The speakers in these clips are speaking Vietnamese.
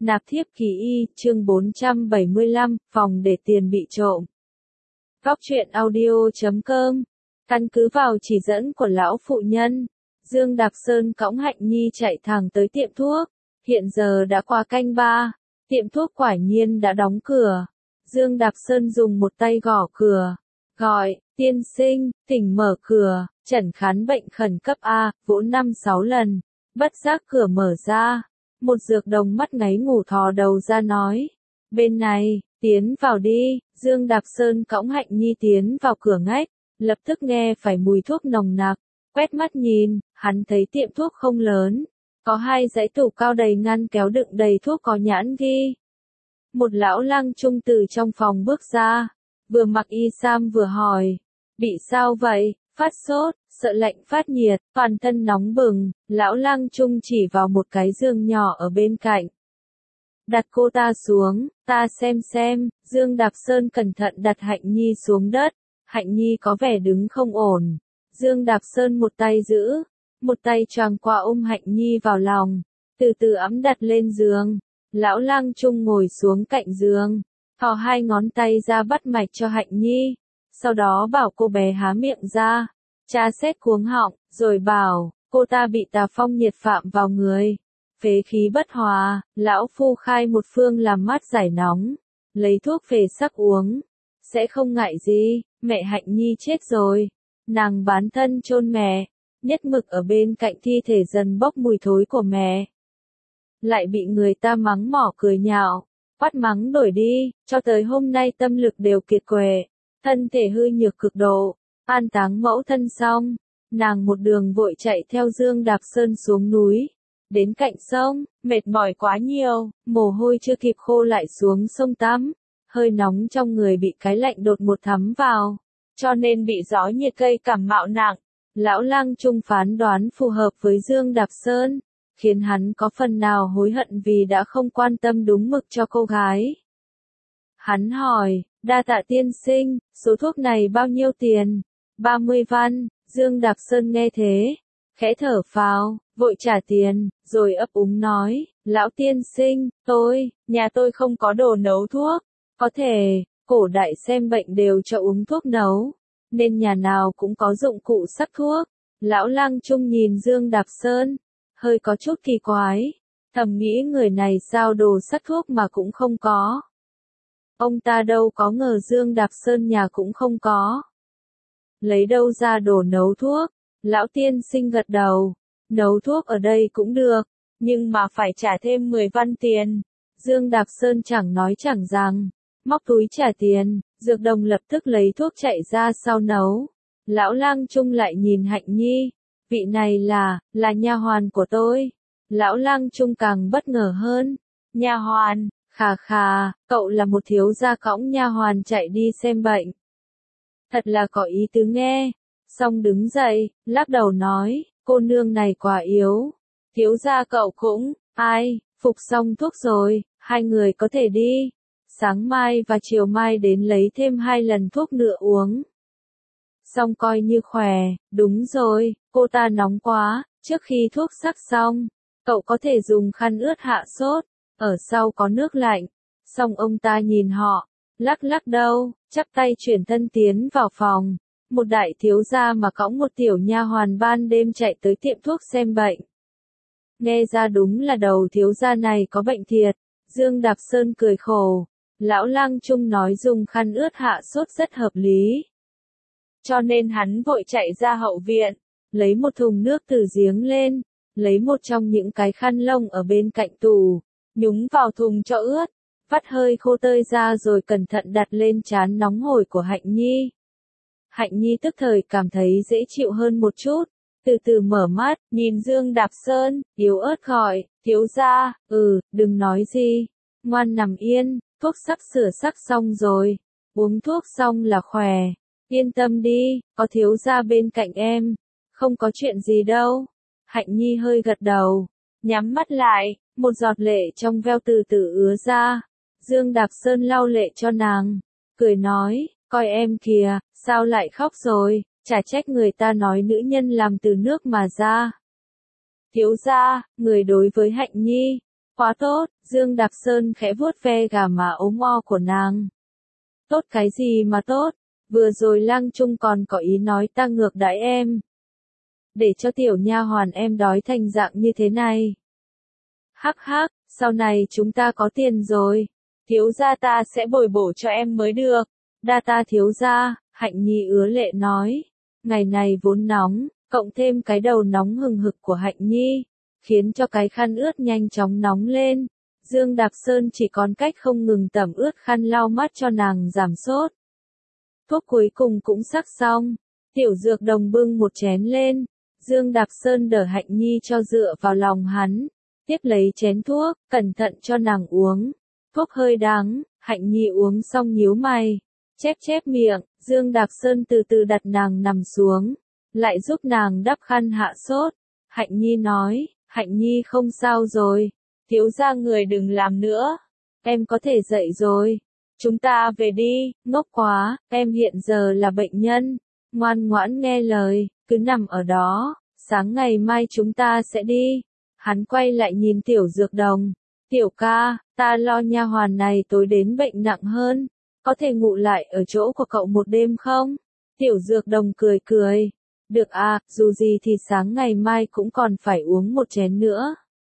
Nạp thiếp kỳ y, chương 475, phòng để tiền bị trộm. Góc truyện audio.com. Căn cứ vào chỉ dẫn của lão phụ nhân, Dương Đạp Sơn cõng Hạnh Nhi chạy thẳng tới tiệm thuốc. Hiện giờ đã qua canh 3, tiệm thuốc quả nhiên đã đóng cửa. Dương Đạp Sơn dùng một tay gõ cửa, gọi, tiên sinh, tỉnh mở cửa, chẩn khám bệnh khẩn cấp A, vỗ 5-6 lần, bất giác cửa mở ra. Một dược đồng mắt ngáy ngủ thò đầu ra nói, bên này, tiến vào đi. Dương Đạp Sơn cõng Hạnh Nhi tiến vào cửa ngách, lập tức nghe phải mùi thuốc nồng nặc, quét mắt nhìn, hắn thấy tiệm thuốc không lớn, có 2 dãy tủ cao đầy ngăn kéo đựng đầy thuốc có nhãn ghi. Một lão lang trung từ trong phòng bước ra, vừa mặc y sam vừa hỏi, bị sao vậy? Phát sốt, sợ lạnh phát nhiệt, toàn thân nóng bừng. Lão lang trung chỉ vào một cái giường nhỏ ở bên cạnh. Đặt cô ta xuống, ta xem. Dương Đạp Sơn cẩn thận đặt Hạnh Nhi xuống đất. Hạnh Nhi có vẻ đứng không ổn. Dương Đạp Sơn một tay giữ, một tay choàng qua ôm Hạnh Nhi vào lòng, từ từ ẵm đặt lên giường. Lão lang trung ngồi xuống cạnh giường, thò 2 ngón tay ra bắt mạch cho Hạnh Nhi. Sau đó bảo cô bé há miệng ra, tra xét cuống họng, rồi bảo, cô ta bị tà phong nhiệt phạm vào người, phế khí bất hòa. Lão phu khai một phương làm mát giải nóng, lấy thuốc về sắc uống, sẽ không ngại gì. Mẹ Hạnh Nhi chết rồi, nàng bán thân chôn mẹ, nhất mực ở bên cạnh thi thể dần bốc mùi thối của mẹ. Lại bị người ta mắng mỏ cười nhạo, quát mắng đuổi đi, cho tới hôm nay tâm lực đều kiệt quệ, thân thể hư nhược cực độ. An táng mẫu thân xong, nàng một đường vội chạy theo Dương Đạp Sơn xuống núi, đến cạnh sông, mệt mỏi quá nhiều, mồ hôi chưa kịp khô lại xuống sông tắm, hơi nóng trong người bị cái lạnh đột một thấm vào, cho nên bị gió nhiệt gây cảm mạo nặng. Lão lang trung phán đoán phù hợp với Dương Đạp Sơn, khiến hắn có phần nào hối hận vì đã không quan tâm đúng mực cho cô gái. Hắn hỏi, đa tạ tiên sinh, số thuốc này bao nhiêu tiền? 30 văn. Dương Đạp Sơn nghe thế, khẽ thở phào, vội trả tiền, rồi ấp úng nói, lão tiên sinh, nhà tôi không có đồ nấu thuốc, có thể, cổ đại xem bệnh đều cho uống thuốc nấu, nên nhà nào cũng có dụng cụ sắc thuốc. Lão lang trung nhìn Dương Đạp Sơn, hơi có chút kỳ quái, thầm nghĩ người này sao đồ sắc thuốc mà cũng không có. Ông ta đâu có ngờ Dương Đạp Sơn nhà cũng không có. Lấy đâu ra đồ nấu thuốc? Lão tiên sinh gật đầu, nấu thuốc ở đây cũng được, nhưng mà phải trả thêm 10 văn tiền. Dương Đạp Sơn chẳng nói chẳng rằng, móc túi trả tiền, dược đồng lập tức lấy thuốc chạy ra sau nấu. Lão lang trung lại nhìn Hạnh Nhi, vị này là nha hoàn của tôi. Lão lang trung càng bất ngờ hơn, nha hoàn, khà, cậu là một thiếu gia cõng nha hoàn chạy đi xem bệnh. Thật là có ý tứ nghe. Xong đứng dậy, lắc đầu nói, cô nương này quá yếu. Thiếu gia cậu cũng, phục xong thuốc rồi, 2 người có thể đi. Sáng mai và chiều mai đến lấy thêm 2 lần thuốc nữa uống. Xong coi như khỏe. Đúng rồi, cô ta nóng quá, trước khi thuốc sắc xong, cậu có thể dùng khăn ướt hạ sốt, ở sau có nước lạnh. Xong ông ta nhìn họ, lắc đầu, chắp tay chuyển thân tiến vào phòng. Một đại thiếu gia mà cõng một tiểu nha hoàn ban đêm chạy tới tiệm thuốc xem bệnh. Nghe ra đúng là đầu thiếu gia này có bệnh thiệt. Dương Đạp Sơn cười khổ. Lão lang trung nói dùng khăn ướt hạ sốt rất hợp lý. Cho nên hắn vội chạy ra hậu viện, lấy một thùng nước từ giếng lên, lấy một trong những cái khăn lông ở bên cạnh tủ, nhúng vào thùng cho ướt, vắt hơi khô tơi ra rồi cẩn thận đặt lên trán nóng hổi của Hạnh Nhi. Hạnh Nhi tức thời cảm thấy dễ chịu hơn một chút, từ từ mở mắt, nhìn Dương Đạp Sơn, yếu ớt gọi, thiếu gia, đừng nói gì, ngoan nằm yên, thuốc sắc sửa sắc xong rồi, uống thuốc xong là khỏe, yên tâm đi, có thiếu gia bên cạnh em, không có chuyện gì đâu. Hạnh Nhi hơi gật đầu, nhắm mắt lại, một giọt lệ trong veo từ từ ứa ra. Dương Đạp Sơn lau lệ cho nàng, cười nói, coi em kìa, sao lại khóc rồi, chả trách người ta nói nữ nhân làm từ nước mà ra. Thiếu gia, người đối với Hạnh Nhi, Quá tốt, Dương Đạp Sơn khẽ vuốt ve gà má ốm o của nàng. Tốt cái gì mà tốt, vừa rồi Lang Trung còn có ý nói ta ngược đãi em. Để cho tiểu nha hoàn em đói thành dạng như thế này. Hắc hắc, sau này chúng ta có tiền rồi, thiếu gia ta sẽ bồi bổ cho em mới được. Đa ta thiếu gia, Hạnh Nhi ứa lệ nói. Ngày này vốn nóng, cộng thêm cái đầu nóng hừng hực của Hạnh Nhi, khiến cho cái khăn ướt nhanh chóng nóng lên. Dương Đạp Sơn chỉ còn cách không ngừng tẩm ướt khăn lau mắt cho nàng giảm sốt. Thuốc cuối cùng cũng sắc xong, Tiểu Dược Đồng bưng một chén lên, Dương Đạp Sơn đỡ Hạnh Nhi cho dựa vào lòng hắn, tiếp lấy chén thuốc, cẩn thận cho nàng uống. Thuốc hơi đắng, Hạnh Nhi uống xong nhíu mày, chép chép miệng, Dương Đạp Sơn từ từ đặt nàng nằm xuống, lại giúp nàng đắp khăn hạ sốt. Hạnh Nhi nói, Hạnh Nhi không sao rồi, thiếu gia người đừng làm nữa, em có thể dậy rồi, chúng ta về đi, ngốc quá, em hiện giờ là bệnh nhân, ngoan ngoãn nghe lời, cứ nằm ở đó, sáng ngày mai chúng ta sẽ đi. Hắn quay lại nhìn Tiểu Dược Đồng, Tiểu ca, ta lo nha hoàn này tối đến bệnh nặng hơn, có thể ngủ lại ở chỗ của cậu một đêm không? Tiểu Dược Đồng cười cười, được à, dù gì thì sáng ngày mai cũng còn phải uống một chén nữa.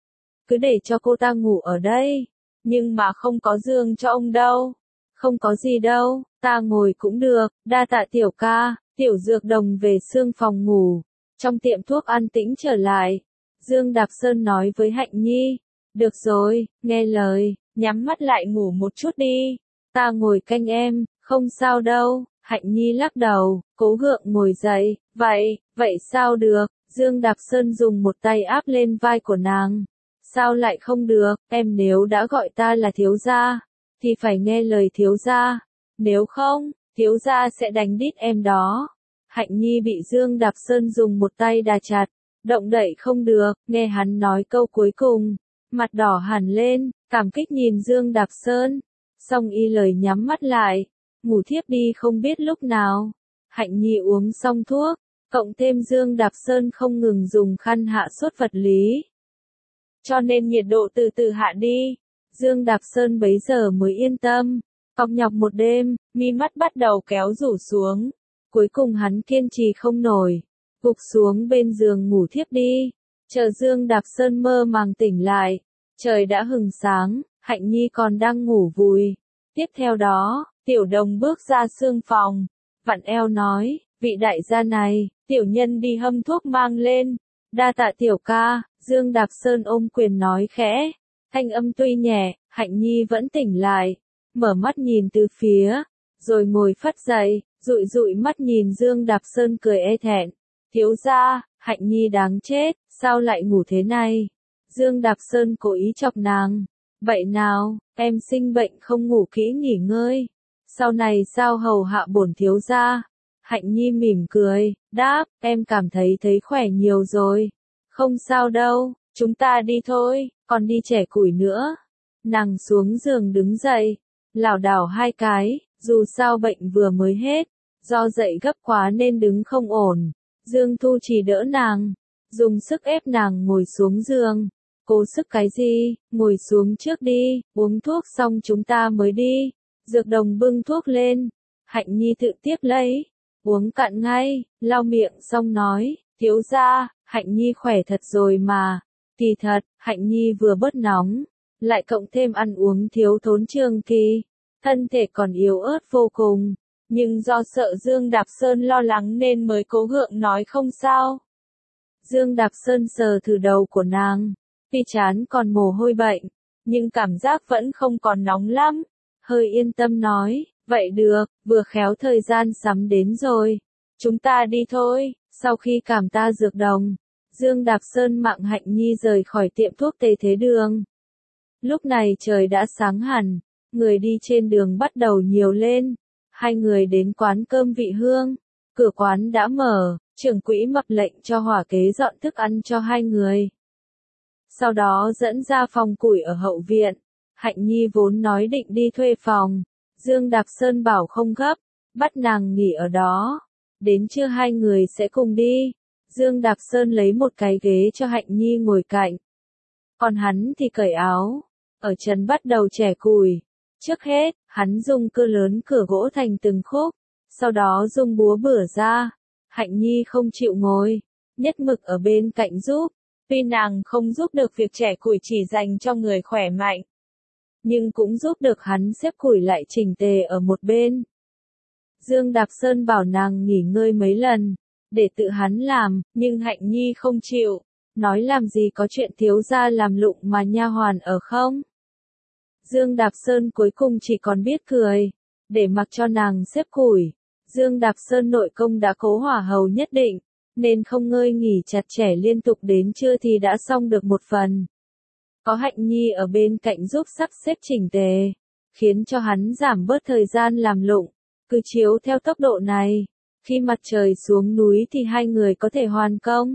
Cứ để cho cô ta ngủ ở đây, nhưng mà không có giường cho ông đâu. Không có gì đâu, ta ngồi cũng được, đa tạ Tiểu ca. Tiểu Dược Đồng về xương phòng ngủ, trong tiệm thuốc an tĩnh trở lại. Dương Đạp Sơn nói với Hạnh Nhi, được rồi, nghe lời, nhắm mắt lại ngủ một chút đi, ta ngồi canh em, không sao đâu. Hạnh Nhi lắc đầu, cố gượng ngồi dậy, vậy sao được? Dương Đạp Sơn dùng một tay áp lên vai của nàng. Sao lại không được, em nếu đã gọi ta là thiếu gia, thì phải nghe lời thiếu gia, nếu không, thiếu gia sẽ đánh đít em đó. Hạnh Nhi bị Dương Đạp Sơn dùng một tay đà chặt, động đậy không được, nghe hắn nói câu cuối cùng, mặt đỏ hẳn lên, cảm kích nhìn Dương Đạp Sơn, xong y lời nhắm mắt lại, ngủ thiếp đi không biết lúc nào. Hạnh Nhi uống xong thuốc, cộng thêm Dương Đạp Sơn không ngừng dùng khăn hạ sốt vật lý, cho nên nhiệt độ từ từ hạ đi. Dương Đạp Sơn bấy giờ mới yên tâm, cọc nhọc một đêm, mi mắt bắt đầu kéo rủ xuống, cuối cùng hắn kiên trì không nổi, gục xuống bên giường ngủ thiếp đi. Chờ Dương Đạp Sơn mơ màng tỉnh lại, trời đã hừng sáng, Hạnh Nhi còn đang ngủ vùi. Tiếp theo đó, Tiểu Đồng bước ra xương phòng, vặn eo nói, vị đại gia này, tiểu nhân đi hâm thuốc mang lên. Đa tạ Tiểu ca. Dương Đạp Sơn ôm quyền nói khẽ, thanh âm tuy nhẹ, Hạnh Nhi vẫn tỉnh lại, mở mắt nhìn từ phía, rồi ngồi phắt dậy, dụi dụi mắt nhìn Dương Đạp Sơn cười e thẹn. Thiếu gia, Hạnh Nhi đáng chết, sao lại ngủ thế này? Dương Đạp Sơn cố ý chọc nàng, vậy nào, em sinh bệnh không ngủ kỹ nghỉ ngơi, sau này sao hầu hạ bổn thiếu gia? Hạnh Nhi mỉm cười, đáp, em cảm thấy khỏe nhiều rồi. Không sao đâu, chúng ta đi thôi, còn đi chẻ củi nữa. Nàng xuống giường đứng dậy, lảo đảo hai cái, dù sao bệnh vừa mới hết, do dậy gấp quá nên đứng không ổn. Dương Thu chỉ đỡ nàng, dùng sức ép nàng ngồi xuống giường. Cố sức cái gì, ngồi xuống trước đi, uống thuốc xong chúng ta mới đi. Dược Đồng bưng thuốc lên, Hạnh Nhi tự tiếp lấy, uống cạn ngay, lau miệng xong nói, thiếu gia, Hạnh Nhi khỏe thật rồi mà. Kỳ thật, Hạnh Nhi vừa bớt nóng, lại cộng thêm ăn uống thiếu thốn trường kỳ, thân thể còn yếu ớt vô cùng, nhưng do sợ Dương Đạp Sơn lo lắng nên mới cố gượng nói không sao. Dương Đạp Sơn sờ thử đầu của nàng, tuy trán còn mồ hôi bệnh, nhưng cảm giác vẫn không còn nóng lắm, hơi yên tâm nói, vậy được, vừa khéo thời gian sắm đến rồi, chúng ta đi thôi. Sau khi cảm tạ Dược Đồng, Dương Đạp Sơn mặng Hạnh Nhi rời khỏi tiệm thuốc Tề Thế Đường. Lúc này trời đã sáng hẳn, người đi trên đường bắt đầu nhiều lên. Hai người đến quán cơm Vị Hương, cửa quán đã mở, trưởng quỹ mập lệnh cho hỏa kế dọn thức ăn cho hai người. Sau đó dẫn ra phòng củi ở hậu viện. Hạnh Nhi vốn nói định đi thuê phòng, Dương Đạp Sơn bảo không gấp, bắt nàng nghỉ ở đó. Đến trưa hai người sẽ cùng đi. Dương Đạp Sơn lấy một cái ghế cho Hạnh Nhi ngồi cạnh. Còn hắn thì cởi áo, ở trấn bắt đầu chẻ củi. Trước hết, hắn dùng cưa lớn cửa gỗ thành từng khúc, sau đó dùng búa bửa ra. Hạnh Nhi không chịu ngồi, nhất mực ở bên cạnh giúp. Tuy nàng không giúp được việc chẻ củi chỉ dành cho người khỏe mạnh, nhưng cũng giúp được hắn xếp củi lại chỉnh tề ở một bên. Dương Đạp Sơn bảo nàng nghỉ ngơi mấy lần, để tự hắn làm, nhưng Hạnh Nhi không chịu, nói làm gì có chuyện thiếu gia làm lụng mà nha hoàn ở không. Dương Đạp Sơn cuối cùng chỉ còn biết cười, để mặc cho nàng xếp củi. Dương Đạp Sơn nội công đã cố hỏa hầu nhất định, nên không ngơi nghỉ chặt chẽ liên tục đến trưa thì đã xong được một phần. Có Hạnh Nhi ở bên cạnh giúp sắp xếp chỉnh tề, khiến cho hắn giảm bớt thời gian làm lụng. Cứ chiếu theo tốc độ này, khi mặt trời xuống núi thì hai người có thể hoàn công.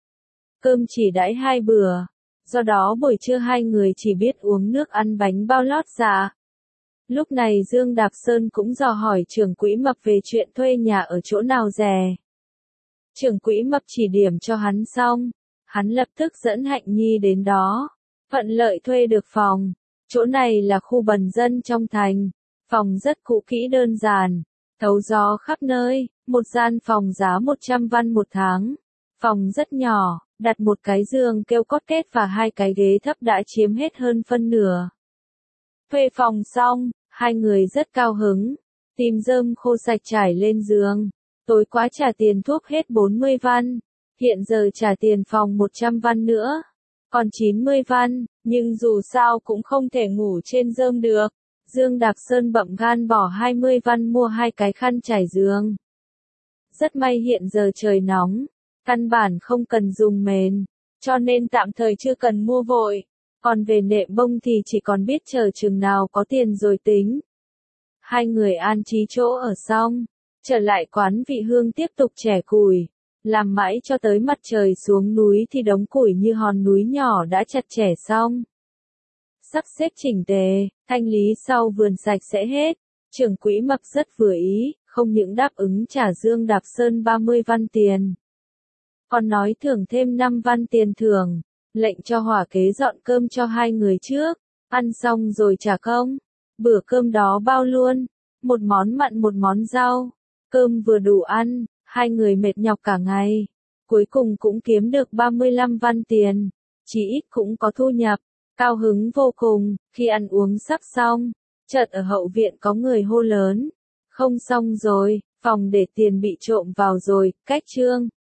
Cơm chỉ đãi 2 bữa, do đó buổi trưa hai người chỉ biết uống nước ăn bánh bao lót dạ. Lúc này Dương Đạp Sơn cũng dò hỏi trưởng quỹ Mập về chuyện thuê nhà ở chỗ nào rẻ. Trưởng quỹ Mập chỉ điểm cho hắn xong, hắn lập tức dẫn Hạnh Nhi đến đó. Thuận lợi thuê được phòng. Chỗ này là khu bần dân trong thành. Phòng rất cũ kỹ đơn giản, thấu gió khắp nơi, một gian phòng giá 100 văn một tháng. Phòng rất nhỏ, đặt một cái giường kêu cót két và 2 cái ghế thấp đã chiếm hết hơn phân nửa. Thuê phòng xong, hai người rất cao hứng, tìm rơm khô sạch trải lên giường. Tối qua trả tiền thuốc hết 40 văn, hiện giờ trả tiền phòng 100 văn nữa, còn 90 văn, nhưng dù sao cũng không thể ngủ trên rơm được. Dương Đạp Sơn bậm gan bỏ 20 văn mua 2 cái khăn trải giường. Rất may hiện giờ trời nóng, căn bản không cần dùng mền, cho nên tạm thời chưa cần mua vội. Còn về nệm bông thì chỉ còn biết chờ chừng nào có tiền rồi tính. Hai người an trí chỗ ở xong, trở lại quán Vị Hương tiếp tục chẻ củi. Làm mãi cho tới mặt trời xuống núi thì đống củi như hòn núi nhỏ đã chặt chẻ xong. Sắp xếp chỉnh tề, thanh lý sau vườn sạch sẽ hết. Trưởng quỹ Mập rất vừa ý, không những đáp ứng trả Dương Đạp Sơn 30 văn tiền, còn nói thưởng thêm 5 văn tiền thưởng, lệnh cho hỏa kế dọn cơm cho hai người trước, ăn xong rồi trả công. Bữa cơm đó bao luôn, một món mặn một món rau, cơm vừa đủ ăn, hai người mệt nhọc cả ngày, cuối cùng cũng kiếm được 35 văn tiền, chỉ ít cũng có thu nhập. Cao hứng vô cùng, khi ăn uống sắp xong, chợt ở hậu viện có người hô lớn. Không xong rồi, phòng để tiền bị trộm vào rồi, cách Trương.